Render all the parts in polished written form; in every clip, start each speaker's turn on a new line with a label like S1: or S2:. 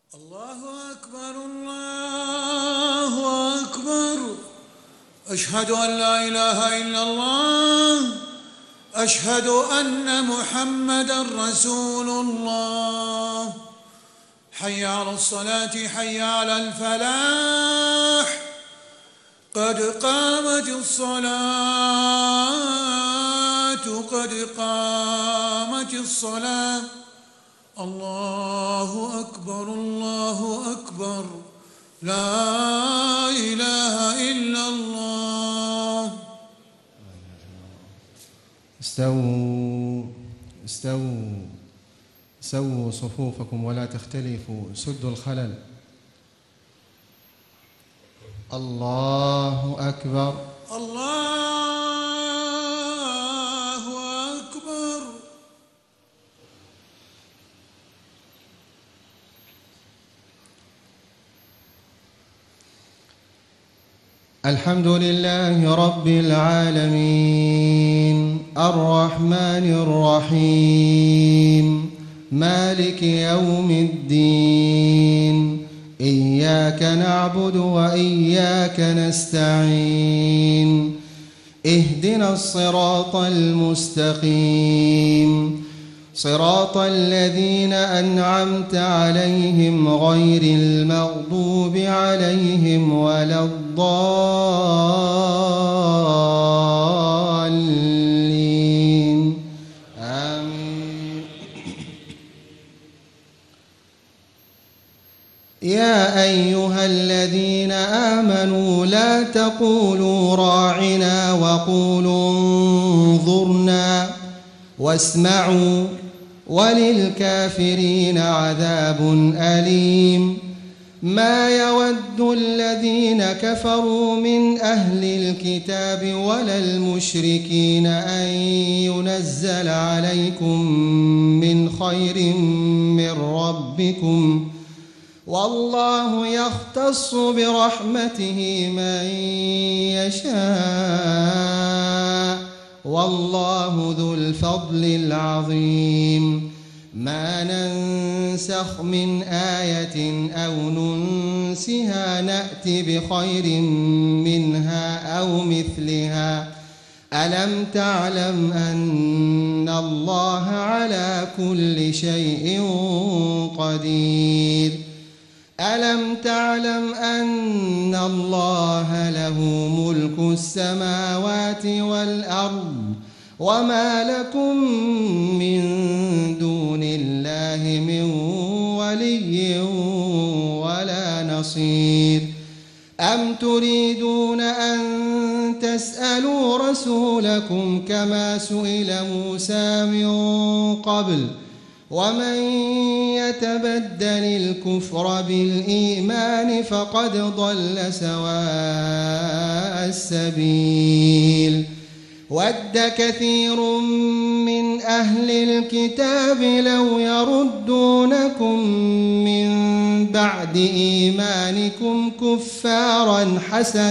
S1: الله أكبر الله أكبر. أشهد أن لا إله إلا الله. أشهد أن محمدا رسول الله. حي على الصلاة حي على الفلاح. قد قامت الصلاة قد قامت الصلاة. الله أكبر الله أكبر. لا إله إلا الله.
S2: استووا استووا سووا صفوفكم ولا تختلفوا، سدوا الخلل. الله أكبر
S1: الله أكبر.
S2: الحمد لله رب العالمين، الرحمن الرحيم، مالك يوم الدين. إياك نعبد وإياك نستعين. اهدنا الصراط المستقيم، صراط الذين أنعمت عليهم غير المغضوب عليهم ولا الضالين. آمين. يا أيها الذين آمنوا لا تقولوا راعنا وقولوا انظرنا واسمعوا وللكافرين عذاب أليم. ما يود الذين كفروا من أهل الكتاب ولا المشركين أن ينزل عليكم من خير من ربكم، والله يختص برحمته من يشاء، والله ذو الفضل العظيم. ما ننسخ من آية أو ننسها نأت بخير منها أو مثلها. ألم تعلم أن الله على كل شيء قدير؟ ألم تعلم أن الله له ملك السماوات والأرض وما لكم من دون الله من ولي ولا نصير؟ أم تريدون أن تسألوا رسولكم كما سئل موسى من قبل؟ ومن يتبدل الكفر بالإيمان فقد ضل سواء السبيل. ود كثير من أهل الكتاب لو يردونكم من بعد إيمانكم كفارا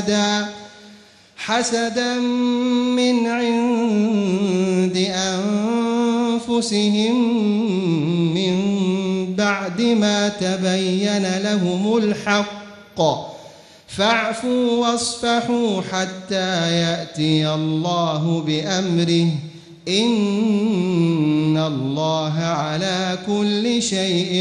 S2: حسدا من عند أنفسهم من بعد ما تبين لهم الحق، فاعفوا واصفحوا حتى يأتي الله بأمره، إن الله على كل شيء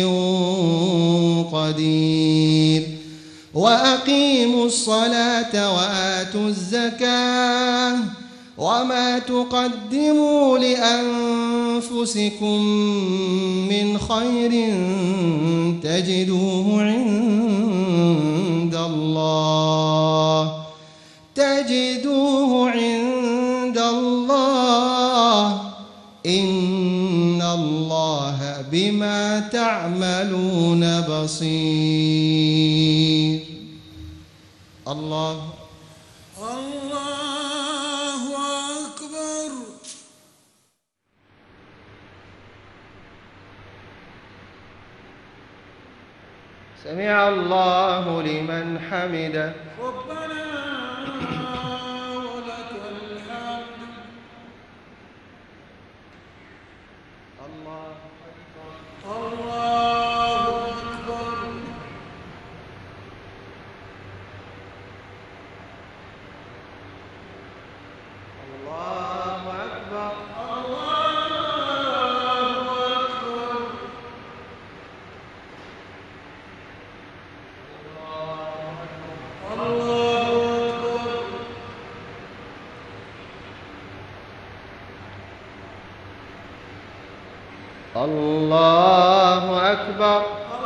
S2: قدير. وأقيموا الصلاة وآتوا الزكاة وما تقدموا لأنفسكم من خير تجدوه عند الله، إن الله بما تعملون بصير. الله
S1: أكبر.
S2: سمع الله لمن حمده.
S1: ربنا ولك الحمد.
S2: الله أكبر.
S1: الله أكبر.
S2: الله أكبر.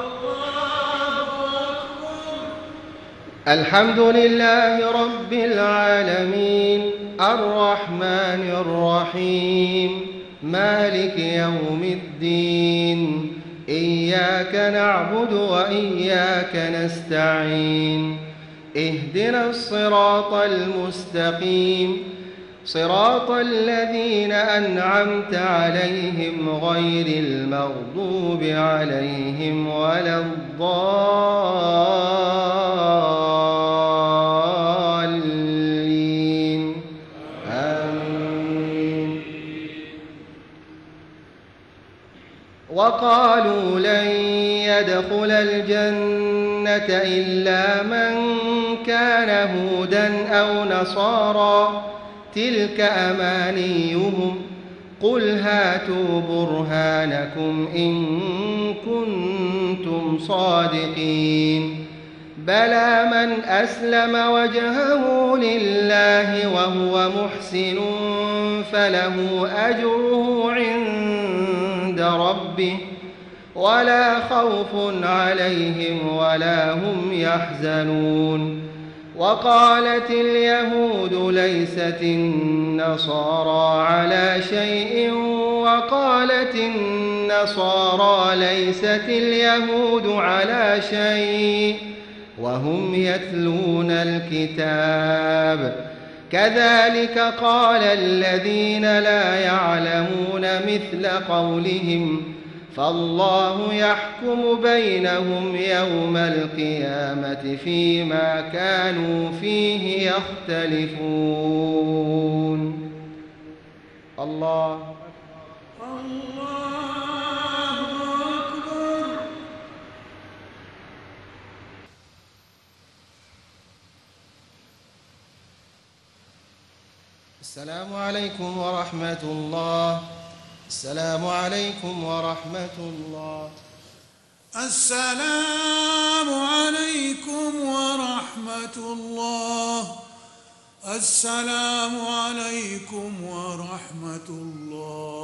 S2: الحمد لله رب العالمين الرحمن الرحيم مالك يوم الدين إياك نعبد وإياك نستعين اهدنا الصراط المستقيم صراط الذين أنعمت عليهم غير المغضوب عليهم ولا الضالين آمين. وقالوا لن يدخل الجنة إلا من كان هودا أو نصارى تلك أمانيهم قل هاتوا برهانكم إن كنتم صادقين بلى من أسلم وجهه لله وهو محسن فله أجره عند ربه ولا خوف عليهم ولا هم يحزنون. وقالت اليهود ليست النصارى على شيء وقالت النصارى ليست اليهود على شيء وهم يتلون الكتاب كذلك قال الذين لا يعلمون مثل قولهم فالله يحكم بينهم يوم القيامة فيما كانوا فيه يختلفون. الله
S1: أكبر.
S2: السلام عليكم ورحمة الله. السلام عليكم ورحمة الله.
S1: السلام عليكم ورحمة الله. السلام عليكم ورحمة الله.